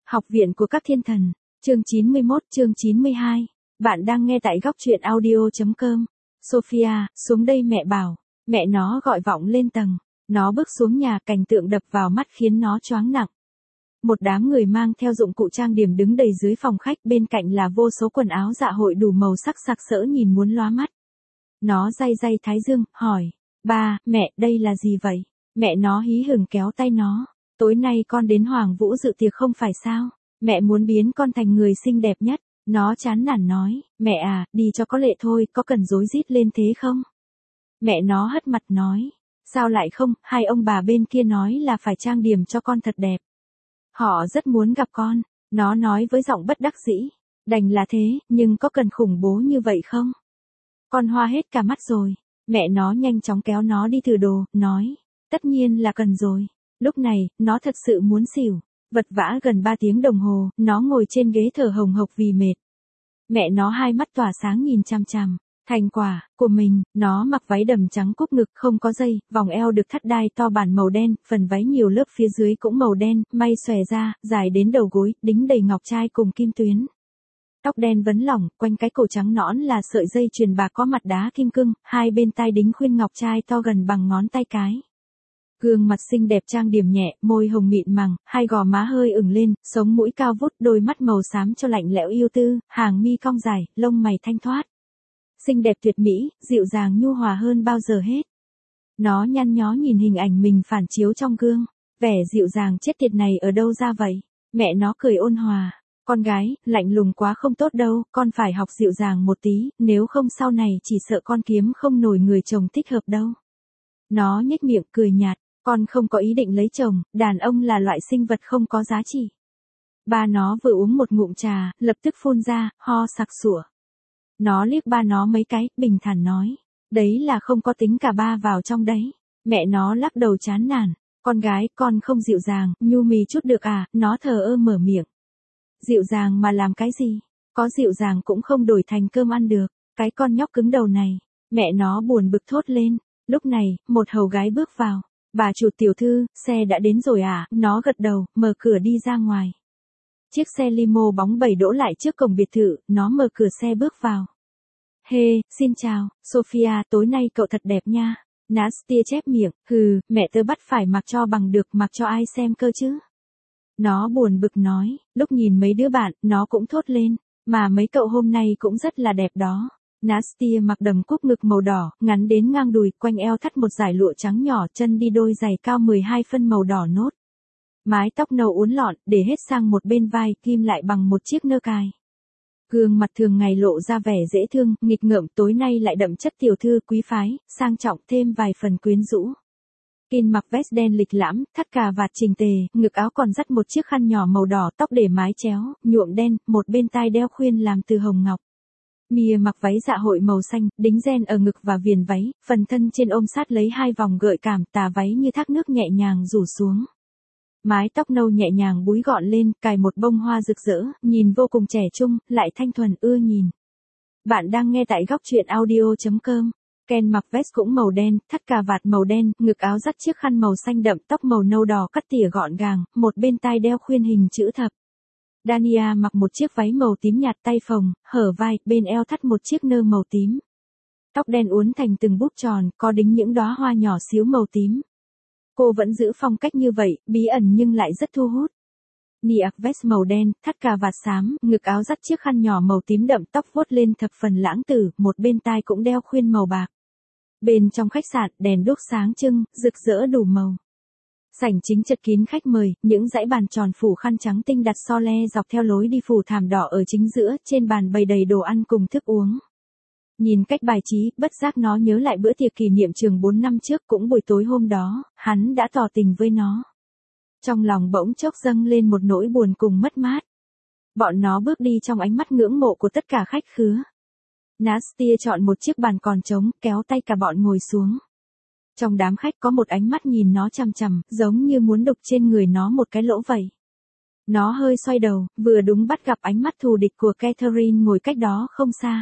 Học viện của các thiên thần, chương 91, chương 92. Bạn đang nghe tại góc truyện audio.com. Sophia, xuống đây mẹ bảo. Mẹ nó gọi vọng lên tầng. Nó bước xuống nhà, cảnh tượng đập vào mắt khiến nó choáng nặng. Một đám người mang theo dụng cụ trang điểm đứng đầy dưới phòng khách, bên cạnh là vô số quần áo dạ hội đủ màu sắc sặc sỡ nhìn muốn lóa mắt. Nó day thái dương, hỏi, ba, mẹ, đây là gì vậy? Mẹ nó hí hửng kéo tay nó. Tối nay con đến Hoàng Vũ dự tiệc không phải sao? Mẹ muốn biến con thành người xinh đẹp nhất. Nó chán nản nói, mẹ à, đi cho có lệ thôi, có cần rối rít lên thế không? Mẹ nó hất mặt nói, sao lại không, hai ông bà bên kia nói là phải trang điểm cho con thật đẹp. Họ rất muốn gặp con, nó nói với giọng bất đắc dĩ, đành là thế, nhưng có cần khủng bố như vậy không? Con hoa hết cả mắt rồi. Mẹ nó nhanh chóng kéo nó đi thử đồ, nói, tất nhiên là cần rồi. Lúc này, nó thật sự muốn xỉu. Vật vã gần 3 tiếng đồng hồ, nó ngồi trên ghế thở hồng hộc vì mệt. Mẹ nó hai mắt tỏa sáng nhìn chằm chằm. Thành quả của mình, nó mặc váy đầm trắng cúp ngực không có dây, vòng eo được thắt đai to bản màu đen, phần váy nhiều lớp phía dưới cũng màu đen, may xòe ra, dài đến đầu gối, đính đầy ngọc trai cùng kim tuyến. Tóc đen vấn lỏng, quanh cái cổ trắng nõn là sợi dây chuyền bạc có mặt đá kim cương, hai bên tai đính khuyên ngọc trai to gần bằng ngón tay cái. Gương mặt xinh đẹp trang điểm nhẹ, môi hồng mịn màng, hai gò má hơi ửng lên, sống mũi cao vút, đôi mắt màu xám cho lạnh lẽo yêu tư, hàng mi cong dài, lông mày thanh thoát. Xinh đẹp tuyệt mỹ, dịu dàng nhu hòa hơn bao giờ hết. Nó nhăn nhó nhìn hình ảnh mình phản chiếu trong gương, vẻ dịu dàng chết tiệt này ở đâu ra vậy? Mẹ nó cười ôn hòa, con gái, lạnh lùng quá không tốt đâu, con phải học dịu dàng một tí, nếu không sau này chỉ sợ con kiếm không nổi người chồng thích hợp đâu. Nó nhếch miệng cười nhạt. Con không có ý định lấy chồng, đàn ông là loại sinh vật không có giá trị. Ba nó vừa uống một ngụm trà, lập tức phun ra, ho sặc sủa. Nó liếc ba nó mấy cái, bình thản nói. Đấy là không có tính cả ba vào trong đấy. Mẹ nó lắc đầu chán nản. Con gái, con không dịu dàng, nhu mì chút được à, nó thờ ơ mở miệng. Dịu dàng mà làm cái gì? Có dịu dàng cũng không đổi thành cơm ăn được. Cái con nhóc cứng đầu này. Mẹ nó buồn bực thốt lên. Lúc này, một hầu gái bước vào. Bà chủ tiểu thư, xe đã đến rồi à? Nó gật đầu, mở cửa đi ra ngoài. Chiếc xe limo bóng bẩy đỗ lại trước cổng biệt thự, nó mở cửa xe bước vào. Hey, xin chào, Sophia, tối nay cậu thật đẹp nha. Nastia chép miệng, hừ, mẹ tớ bắt phải mặc cho bằng được, mặc cho ai xem cơ chứ. Nó buồn bực nói, lúc nhìn mấy đứa bạn, nó cũng thốt lên, mà mấy cậu hôm nay cũng rất là đẹp đó. Nastia mặc đầm cúc ngực màu đỏ, ngắn đến ngang đùi, quanh eo thắt một dải lụa trắng nhỏ, chân đi đôi giày cao 12 phân màu đỏ nốt. Mái tóc nâu uốn lọn, để hết sang một bên vai, ghim lại bằng một chiếc nơ cài. Gương mặt thường ngày lộ ra vẻ dễ thương, nghịch ngợm, tối nay lại đậm chất tiểu thư quý phái, sang trọng thêm vài phần quyến rũ. Kin mặc vest đen lịch lãm, thắt cà vạt chỉnh tề, ngực áo còn dắt một chiếc khăn nhỏ màu đỏ, tóc để mái chéo, nhuộm đen, một bên tai đeo khuyên làm từ hồng ngọc. Mia mặc váy dạ hội màu xanh, đính ren ở ngực và viền váy, phần thân trên ôm sát lấy hai vòng gợi cảm, tà váy như thác nước nhẹ nhàng rủ xuống. Mái tóc nâu nhẹ nhàng búi gọn lên, cài một bông hoa rực rỡ, nhìn vô cùng trẻ trung, lại thanh thuần ưa nhìn. Bạn đang nghe tại góc truyện audio.com. Ken mặc vest cũng màu đen, thắt cà vạt màu đen, ngực áo dắt chiếc khăn màu xanh đậm, tóc màu nâu đỏ cắt tỉa gọn gàng, một bên tai đeo khuyên hình chữ thập. Dania mặc một chiếc váy màu tím nhạt tay phồng, hở vai, bên eo thắt một chiếc nơ màu tím. Tóc đen uốn thành từng búp tròn, có đính những đóa hoa nhỏ xíu màu tím. Cô vẫn giữ phong cách như vậy, bí ẩn nhưng lại rất thu hút. Niak vest màu đen, thắt cà vạt xám, ngực áo dắt chiếc khăn nhỏ màu tím đậm, tóc vuốt lên thập phần lãng tử, một bên tai cũng đeo khuyên màu bạc. Bên trong khách sạn, đèn đuốc sáng trưng, rực rỡ đủ màu. Sảnh chính chật kín khách mời, những dãy bàn tròn phủ khăn trắng tinh đặt so le dọc theo lối đi phủ thảm đỏ ở chính giữa, trên bàn bày đầy đồ ăn cùng thức uống. Nhìn cách bài trí, bất giác nó nhớ lại bữa tiệc kỷ niệm trường 4 năm trước, cũng buổi tối hôm đó, hắn đã tỏ tình với nó. Trong lòng bỗng chốc dâng lên một nỗi buồn cùng mất mát. Bọn nó bước đi trong ánh mắt ngưỡng mộ của tất cả khách khứa. Nastia chọn một chiếc bàn còn trống, kéo tay cả bọn ngồi xuống. Trong đám khách có một ánh mắt nhìn nó chằm chằm, giống như muốn đục trên người nó một cái lỗ vậy. Nó hơi xoay đầu, vừa đúng bắt gặp ánh mắt thù địch của Catherine ngồi cách đó không xa.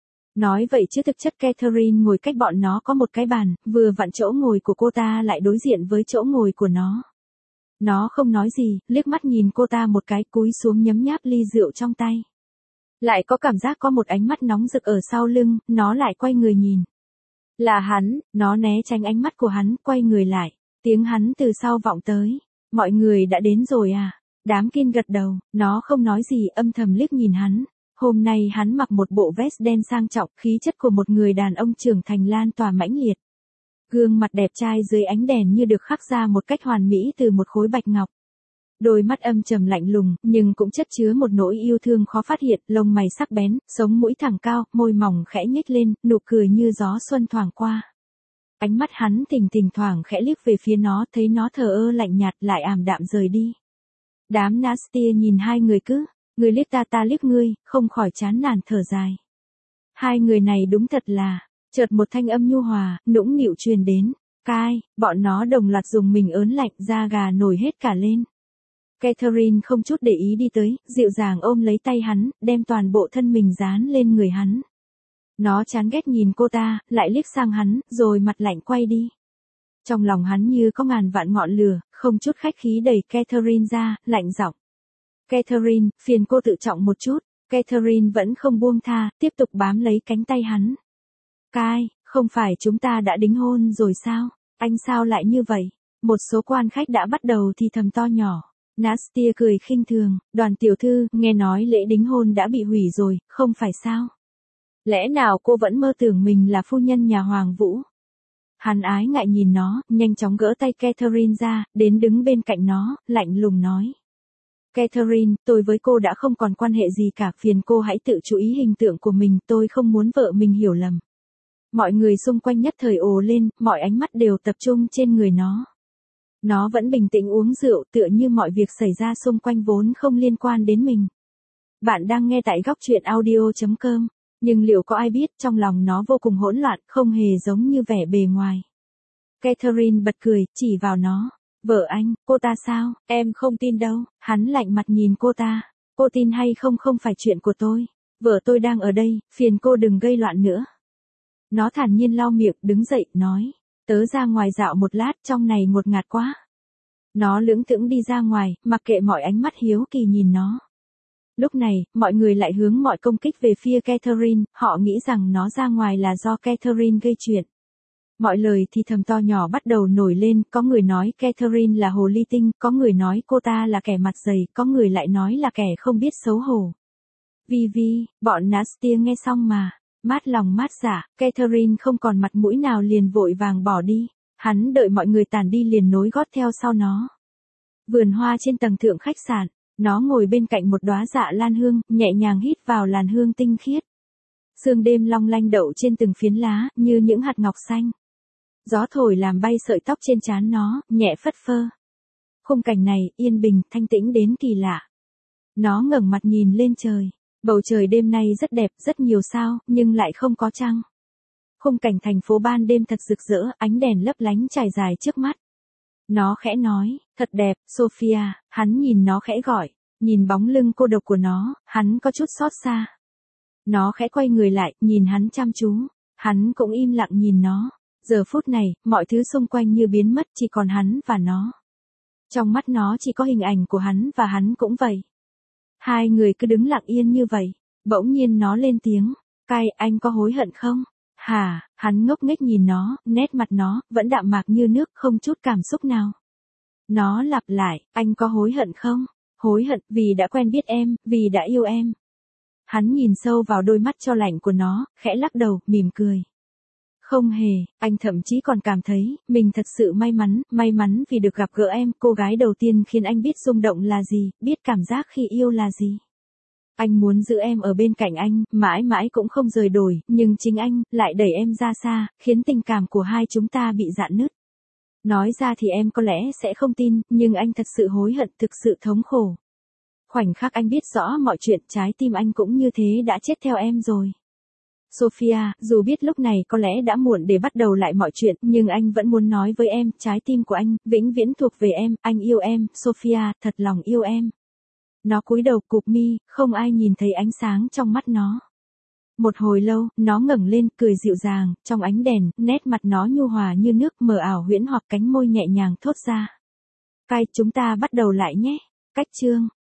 Nói vậy chứ thực chất Catherine ngồi cách bọn nó có một cái bàn, vừa vặn chỗ ngồi của cô ta lại đối diện với chỗ ngồi của nó. Nó không nói gì, liếc mắt nhìn cô ta một cái, cúi xuống nhấm nháp ly rượu trong tay. Lại có cảm giác có một ánh mắt nóng rực ở sau lưng, nó lại quay người nhìn. Là hắn, nó né tránh ánh mắt của hắn, quay người lại. Tiếng hắn từ sau vọng tới. Mọi người đã đến rồi à? Đám Kin gật đầu, nó không nói gì, âm thầm liếc nhìn hắn. Hôm nay hắn mặc một bộ vest đen sang trọng, khí chất của một người đàn ông trưởng thành lan tỏa mãnh liệt. Gương mặt đẹp trai dưới ánh đèn như được khắc ra một cách hoàn mỹ từ một khối bạch ngọc. Đôi mắt âm trầm lạnh lùng, nhưng cũng chất chứa một nỗi yêu thương khó phát hiện, lông mày sắc bén, sống mũi thẳng cao, môi mỏng khẽ nhếch lên, nụ cười như gió xuân thoảng qua. Ánh mắt hắn thỉnh thoảng khẽ liếc về phía nó, thấy nó thờ ơ lạnh nhạt lại ảm đạm rời đi. Đám Nastia nhìn hai người cứ, người liếc ta liếc ngươi, không khỏi chán nản thở dài. Hai người này đúng thật là, chợt một thanh âm nhu hòa, nũng nịu truyền đến. Cai, bọn nó đồng loạt dùng mình ớn lạnh, da gà nổi hết cả lên. Catherine không chút để ý đi tới, dịu dàng ôm lấy tay hắn, đem toàn bộ thân mình dán lên người hắn. Nó chán ghét nhìn cô ta, lại liếc sang hắn, rồi mặt lạnh quay đi. Trong lòng hắn như có ngàn vạn ngọn lửa, không chút khách khí đẩy Catherine ra, lạnh giọng. Catherine, phiền cô tự trọng một chút. Catherine vẫn không buông tha, tiếp tục bám lấy cánh tay hắn. Cai, không phải chúng ta đã đính hôn rồi sao? Anh sao lại như vậy? Một số quan khách đã bắt đầu thì thầm to nhỏ. Nastia cười khinh thường, Đoàn tiểu thư, nghe nói lễ đính hôn đã bị hủy rồi, không phải sao? Lẽ nào cô vẫn mơ tưởng mình là phu nhân nhà Hoàng Vũ? Hắn ái ngại nhìn nó, nhanh chóng gỡ tay Catherine ra, đến đứng bên cạnh nó, lạnh lùng nói. Catherine, tôi với cô đã không còn quan hệ gì cả, phiền cô hãy tự chú ý hình tượng của mình, tôi không muốn vợ mình hiểu lầm. Mọi người xung quanh nhất thời ồ lên, mọi ánh mắt đều tập trung trên người nó. Nó vẫn bình tĩnh uống rượu, tựa như mọi việc xảy ra xung quanh vốn không liên quan đến mình. Bạn đang nghe tại góc truyện audio.com, nhưng liệu có ai biết trong lòng nó vô cùng hỗn loạn, không hề giống như vẻ bề ngoài. Catherine bật cười, chỉ vào nó. Vợ anh, cô ta sao, em không tin đâu. Hắn lạnh mặt nhìn cô ta. Cô tin hay không không phải chuyện của tôi. Vợ tôi đang ở đây, phiền cô đừng gây loạn nữa. Nó thản nhiên lau miệng, đứng dậy, nói. Tớ ra ngoài dạo một lát, trong này ngột ngạt quá. Nó lững thững đi ra ngoài, mặc kệ mọi ánh mắt hiếu kỳ nhìn nó. Lúc này, mọi người lại hướng mọi công kích về phía Catherine, họ nghĩ rằng nó ra ngoài là do Catherine gây chuyện. Mọi lời thì thầm to nhỏ bắt đầu nổi lên, có người nói Catherine là hồ ly tinh, có người nói cô ta là kẻ mặt dày, có người lại nói là kẻ không biết xấu hổ. Vi, bọn Nastia nghe xong mà, mát lòng mát dạ, Catherine không còn mặt mũi nào liền vội vàng bỏ đi. Hắn đợi mọi người tản đi liền nối gót theo sau nó. Vườn hoa trên tầng thượng khách sạn, nó ngồi bên cạnh một đóa dạ lan hương, nhẹ nhàng hít vào làn hương tinh khiết. Sương đêm long lanh đậu trên từng phiến lá, như những hạt ngọc xanh. Gió thổi làm bay sợi tóc trên trán nó, nhẹ phất phơ. Khung cảnh này, yên bình, thanh tĩnh đến kỳ lạ. Nó ngẩng mặt nhìn lên trời. Bầu trời đêm nay rất đẹp, rất nhiều sao, nhưng lại không có trăng. Khung cảnh thành phố ban đêm thật rực rỡ, ánh đèn lấp lánh trải dài trước mắt. Nó khẽ nói, thật đẹp, Sophia. Hắn nhìn nó khẽ gọi, nhìn bóng lưng cô độc của nó, hắn có chút xót xa. Nó khẽ quay người lại, nhìn hắn chăm chú. Hắn cũng im lặng nhìn nó. Giờ phút này, mọi thứ xung quanh như biến mất, chỉ còn hắn và nó. Trong mắt nó chỉ có hình ảnh của hắn và hắn cũng vậy. Hai người cứ đứng lặng yên như vậy. Bỗng nhiên nó lên tiếng. Cai, anh có hối hận không? Hả? Hắn ngốc nghếch nhìn nó, nét mặt nó vẫn đạm mạc như nước, không chút cảm xúc nào. Nó lặp lại, anh có hối hận không? Hối hận vì đã quen biết em, vì đã yêu em. Hắn nhìn sâu vào đôi mắt cho lạnh của nó, khẽ lắc đầu, mỉm cười. Không hề, anh thậm chí còn cảm thấy, mình thật sự may mắn vì được gặp gỡ em, cô gái đầu tiên khiến anh biết rung động là gì, biết cảm giác khi yêu là gì. Anh muốn giữ em ở bên cạnh anh, mãi mãi cũng không rời đổi, nhưng chính anh, lại đẩy em ra xa, khiến tình cảm của hai chúng ta bị rạn nứt. Nói ra thì em có lẽ sẽ không tin, nhưng anh thật sự hối hận, thực sự thống khổ. Khoảnh khắc anh biết rõ mọi chuyện, trái tim anh cũng như thế đã chết theo em rồi. Sophia, dù biết lúc này có lẽ đã muộn để bắt đầu lại mọi chuyện, nhưng anh vẫn muốn nói với em, trái tim của anh, vĩnh viễn thuộc về em, anh yêu em, Sophia, thật lòng yêu em. Nó cúi đầu cụp mi, không ai nhìn thấy ánh sáng trong mắt nó. Một hồi lâu, nó ngẩng lên, cười dịu dàng, trong ánh đèn, nét mặt nó nhu hòa như nước, mờ ảo huyễn hoặc cánh môi nhẹ nhàng thốt ra. Cai, chúng ta bắt đầu lại nhé. Cách chương